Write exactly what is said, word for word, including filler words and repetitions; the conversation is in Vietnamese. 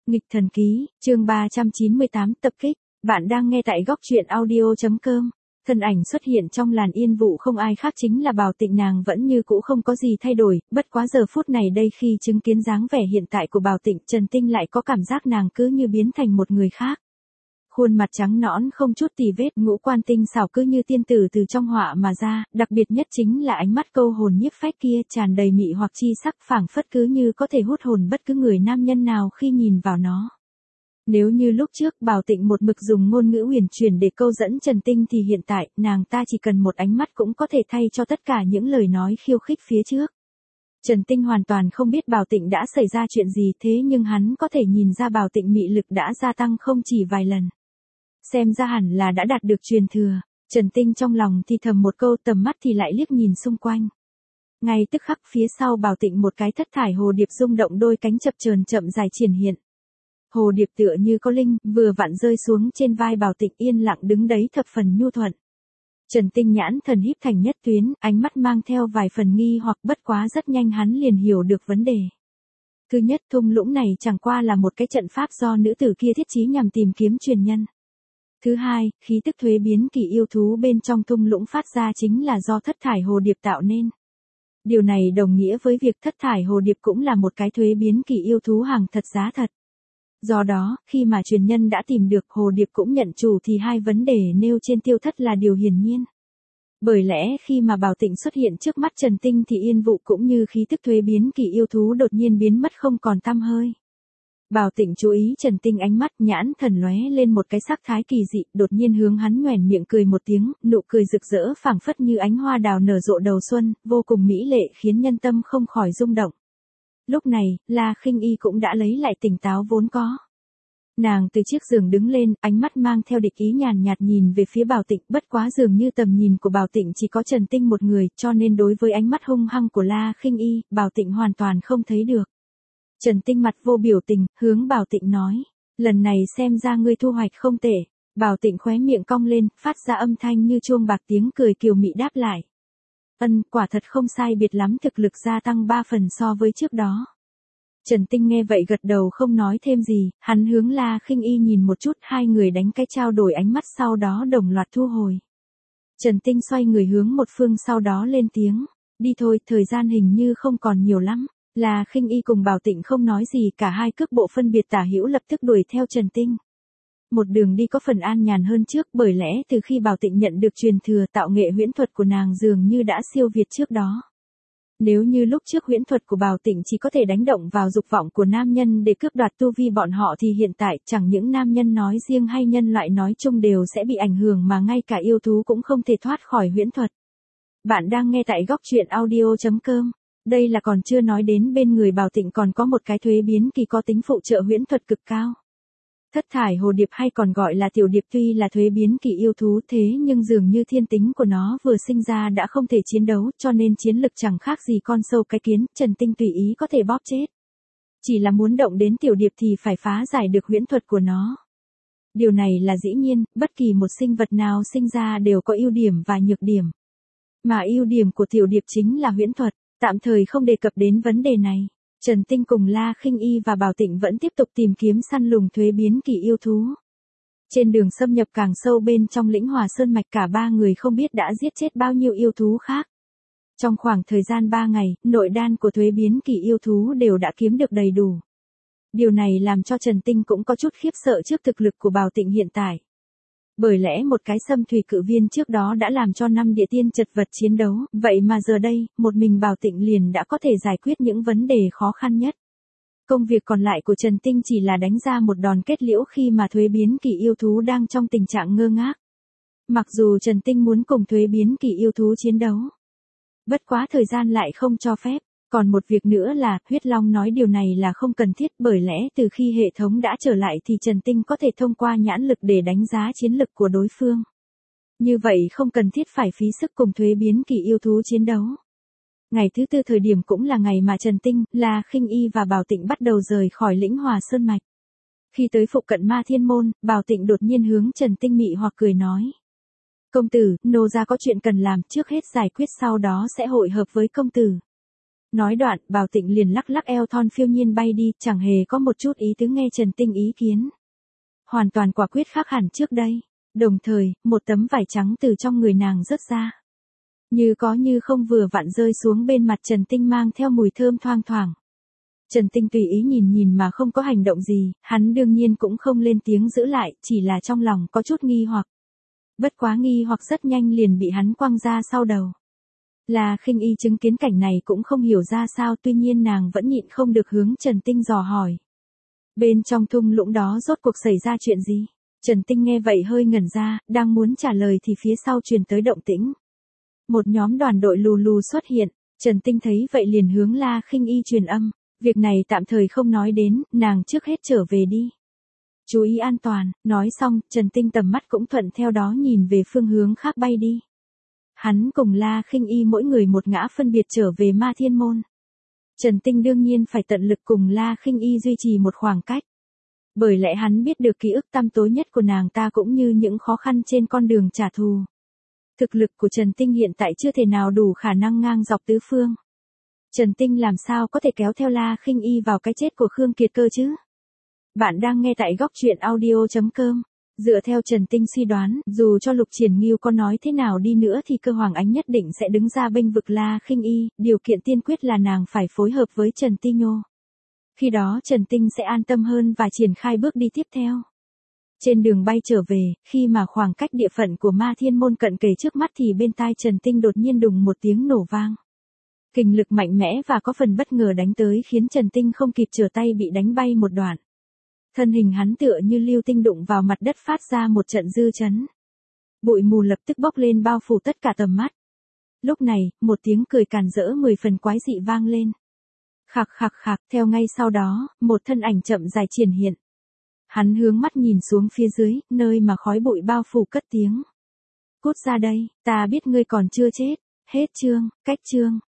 Nghịch thần ký, chương ba trăm chín mươi tám tập kích, bạn đang nghe tại góc truyện audio.com. Thân ảnh xuất hiện trong làn yên vụ không ai khác chính là Bảo Tịnh, nàng vẫn như cũ không có gì thay đổi, bất quá giờ phút này đây khi chứng kiến dáng vẻ hiện tại của Bảo Tịnh, Trần Tinh lại có cảm giác nàng cứ như biến thành một người khác. Khuôn mặt trắng nõn không chút tì vết, ngũ quan tinh xảo cứ như tiên tử từ trong họa mà ra, đặc biệt nhất chính là ánh mắt câu hồn nhiếp phách kia tràn đầy mị hoặc chi sắc, phảng phất cứ như có thể hút hồn bất cứ người nam nhân nào khi nhìn vào nó. Nếu như lúc trước Bảo Tịnh một mực dùng ngôn ngữ huyền truyền để câu dẫn Trần Tinh thì hiện tại nàng ta chỉ cần một ánh mắt cũng có thể thay cho tất cả những lời nói khiêu khích phía trước. Trần Tinh hoàn toàn không biết Bảo Tịnh đã xảy ra chuyện gì, thế nhưng hắn có thể nhìn ra Bảo Tịnh mị lực đã gia tăng không chỉ vài lần. Xem ra hẳn là đã đạt được truyền thừa. Trần Tinh trong lòng thì thầm một câu, tầm mắt thì lại liếc nhìn xung quanh. Ngay tức khắc phía sau Bảo Tịnh một cái thất thải hồ điệp rung động đôi cánh chập chờn chậm dài triển hiện. Hồ điệp tựa như có linh, vừa vặn rơi xuống trên vai Bảo Tịnh, yên lặng đứng đấy thập phần nhu thuận. Trần Tinh nhãn thần híp thành nhất tuyến, ánh mắt mang theo vài phần nghi hoặc, bất quá rất nhanh hắn liền hiểu được vấn đề. Thứ nhất, thung lũng này chẳng qua là một cái trận pháp do nữ tử kia thiết trí nhằm tìm kiếm truyền nhân. Thứ hai, khí tức thuế biến kỳ yêu thú bên trong thung lũng phát ra chính là do thất thải hồ điệp tạo nên. Điều này đồng nghĩa với việc thất thải hồ điệp cũng là một cái thuế biến kỳ yêu thú hàng thật giá thật. Do đó, khi mà truyền nhân đã tìm được, hồ điệp cũng nhận chủ, thì hai vấn đề nêu trên tiêu thất là điều hiển nhiên. Bởi lẽ khi mà Bảo Tịnh xuất hiện trước mắt Trần Tinh thì yên vụ cũng như khí tức thuế biến kỳ yêu thú đột nhiên biến mất không còn tăm hơi. Bảo Tịnh chú ý Trần Tinh, ánh mắt nhãn thần lóe lên một cái sắc thái kỳ dị, đột nhiên hướng hắn nhoẻn miệng cười một tiếng, nụ cười rực rỡ phảng phất như ánh hoa đào nở rộ đầu xuân, vô cùng mỹ lệ khiến nhân tâm không khỏi rung động. Lúc này, La Khinh Y cũng đã lấy lại tỉnh táo vốn có. Nàng từ chiếc giường đứng lên, ánh mắt mang theo địch ý nhàn nhạt nhìn về phía Bảo Tịnh, bất quá dường như tầm nhìn của Bảo Tịnh chỉ có Trần Tinh một người, cho nên đối với ánh mắt hung hăng của La Khinh Y, Bảo Tịnh hoàn toàn không thấy được. Trần Tinh mặt vô biểu tình, hướng Bảo Tịnh nói, lần này xem ra ngươi thu hoạch không tệ. Bảo Tịnh khóe miệng cong lên, phát ra âm thanh như chuông bạc, tiếng cười kiều mị đáp lại. Ân, quả thật không sai biệt lắm, thực lực gia tăng ba phần so với trước đó. Trần Tinh nghe vậy gật đầu không nói thêm gì, hắn hướng La Khinh Y nhìn một chút, hai người đánh cái trao đổi ánh mắt sau đó đồng loạt thu hồi. Trần Tinh xoay người hướng một phương sau đó lên tiếng, đi thôi, thời gian hình như không còn nhiều lắm. La Khinh Y cùng Bảo Tịnh không nói gì, cả hai cước bộ phân biệt tả hữu lập tức đuổi theo Trần Tinh. Một đường đi có phần an nhàn hơn trước, bởi lẽ từ khi Bảo Tịnh nhận được truyền thừa, tạo nghệ huyễn thuật của nàng dường như đã siêu việt trước đó. Nếu như lúc trước huyễn thuật của Bảo Tịnh chỉ có thể đánh động vào dục vọng của nam nhân để cướp đoạt tu vi bọn họ, thì hiện tại chẳng những nam nhân nói riêng hay nhân loại nói chung đều sẽ bị ảnh hưởng, mà ngay cả yêu thú cũng không thể thoát khỏi huyễn thuật. Bạn đang nghe tại góc truyện audio.com. Đây là còn chưa nói đến bên người Bảo Tịnh còn có một cái thuế biến kỳ có tính phụ trợ huyễn thuật cực cao. Thất thải hồ điệp hay còn gọi là tiểu điệp tuy là thuế biến kỳ yêu thú, thế nhưng dường như thiên tính của nó vừa sinh ra đã không thể chiến đấu, cho nên chiến lực chẳng khác gì con sâu cái kiến, Trần Tinh tùy ý có thể bóp chết. Chỉ là muốn động đến tiểu điệp thì phải phá giải được huyễn thuật của nó. Điều này là dĩ nhiên, bất kỳ một sinh vật nào sinh ra đều có ưu điểm và nhược điểm. Mà ưu điểm của tiểu điệp chính là huyễn thuật. Tạm thời không đề cập đến vấn đề này. Trần Tinh cùng La Khinh Y và Bảo Tịnh vẫn tiếp tục tìm kiếm săn lùng thuế biến kỳ yêu thú. Trên đường xâm nhập càng sâu bên trong lĩnh Hòa Sơn Mạch, cả ba người không biết đã giết chết bao nhiêu yêu thú khác. Trong khoảng thời gian ba ngày, nội đan của thuế biến kỳ yêu thú đều đã kiếm được đầy đủ. Điều này làm cho Trần Tinh cũng có chút khiếp sợ trước thực lực của Bảo Tịnh hiện tại. Bởi lẽ một cái xâm thủy cự viên trước đó đã làm cho năm địa tiên chật vật chiến đấu, vậy mà giờ đây, một mình Bảo Tịnh liền đã có thể giải quyết những vấn đề khó khăn nhất. Công việc còn lại của Trần Tinh chỉ là đánh ra một đòn kết liễu khi mà thuế biến kỳ yêu thú đang trong tình trạng ngơ ngác. Mặc dù Trần Tinh muốn cùng thuế biến kỳ yêu thú chiến đấu, bất quá thời gian lại không cho phép. Còn một việc nữa là, huyết long nói điều này là không cần thiết, bởi lẽ từ khi hệ thống đã trở lại thì Trần Tinh có thể thông qua nhãn lực để đánh giá chiến lực của đối phương. Như vậy không cần thiết phải phí sức cùng thuế biến kỳ yêu thú chiến đấu. Ngày thứ tư thời điểm cũng là ngày mà Trần Tinh, La Khinh Y và Bảo Tịnh bắt đầu rời khỏi lĩnh Hòa Sơn Mạch. Khi tới phụ cận Ma Thiên Môn, Bảo Tịnh đột nhiên hướng Trần Tinh mị hoặc cười nói. Công tử, nô gia có chuyện cần làm, trước hết giải quyết sau đó sẽ hội hợp với công tử. Nói đoạn, Bảo Tịnh liền lắc lắc eo thon phiêu nhiên bay đi, chẳng hề có một chút ý tứ nghe Trần Tinh ý kiến. Hoàn toàn quả quyết khác hẳn trước đây. Đồng thời, một tấm vải trắng từ trong người nàng rớt ra. Như có như không vừa vặn rơi xuống bên mặt Trần Tinh mang theo mùi thơm thoang thoảng. Trần Tinh tùy ý nhìn nhìn mà không có hành động gì, hắn đương nhiên cũng không lên tiếng giữ lại, chỉ là trong lòng có chút nghi hoặc. Bất quá nghi hoặc rất nhanh liền bị hắn quăng ra sau đầu. La Khinh Y chứng kiến cảnh này cũng không hiểu ra sao, tuy nhiên nàng vẫn nhịn không được hướng Trần Tinh dò hỏi. Bên trong thung lũng đó rốt cuộc xảy ra chuyện gì? Trần Tinh nghe vậy hơi ngẩn ra, đang muốn trả lời thì phía sau truyền tới động tĩnh. Một nhóm đoàn đội lù lù xuất hiện, Trần Tinh thấy vậy liền hướng La Khinh Y truyền âm. Việc này tạm thời không nói đến, nàng trước hết trở về đi. Chú ý an toàn, nói xong, Trần Tinh tầm mắt cũng thuận theo đó nhìn về phương hướng khác bay đi. Hắn cùng La Khinh Y mỗi người một ngã phân biệt trở về Ma Thiên Môn. Trần Tinh đương nhiên phải tận lực cùng La Khinh Y duy trì một khoảng cách. Bởi lẽ hắn biết được ký ức tăm tối nhất của nàng ta cũng như những khó khăn trên con đường trả thù. Thực lực của Trần Tinh hiện tại chưa thể nào đủ khả năng ngang dọc tứ phương. Trần Tinh làm sao có thể kéo theo La Khinh Y vào cái chết của Khương Kiệt cơ chứ? Bạn đang nghe tại góc truyện audio chấm com. Dựa theo Trần Tinh suy đoán, dù cho Lục Triển Nghiêu có nói thế nào đi nữa thì Cơ Hoàng Ánh nhất định sẽ đứng ra bênh vực La Khinh Y, điều kiện tiên quyết là nàng phải phối hợp với Trần Ti Nhô. Khi đó Trần Tinh sẽ an tâm hơn và triển khai bước đi tiếp theo. Trên đường bay trở về, khi mà khoảng cách địa phận của Ma Thiên Môn cận kề trước mắt thì bên tai Trần Tinh đột nhiên đùng một tiếng nổ vang. Kình lực mạnh mẽ và có phần bất ngờ đánh tới khiến Trần Tinh không kịp trở tay bị đánh bay một đoạn. Thân hình hắn tựa như lưu tinh đụng vào mặt đất phát ra một trận dư chấn. Bụi mù lập tức bốc lên bao phủ tất cả tầm mắt. Lúc này, một tiếng cười càn rỡ mười phần quái dị vang lên. Khạc khạc khạc, theo ngay sau đó, một thân ảnh chậm dài triển hiện. Hắn hướng mắt nhìn xuống phía dưới, nơi mà khói bụi bao phủ cất tiếng. Cút ra đây, ta biết ngươi còn chưa chết. Hết chương, cách chương.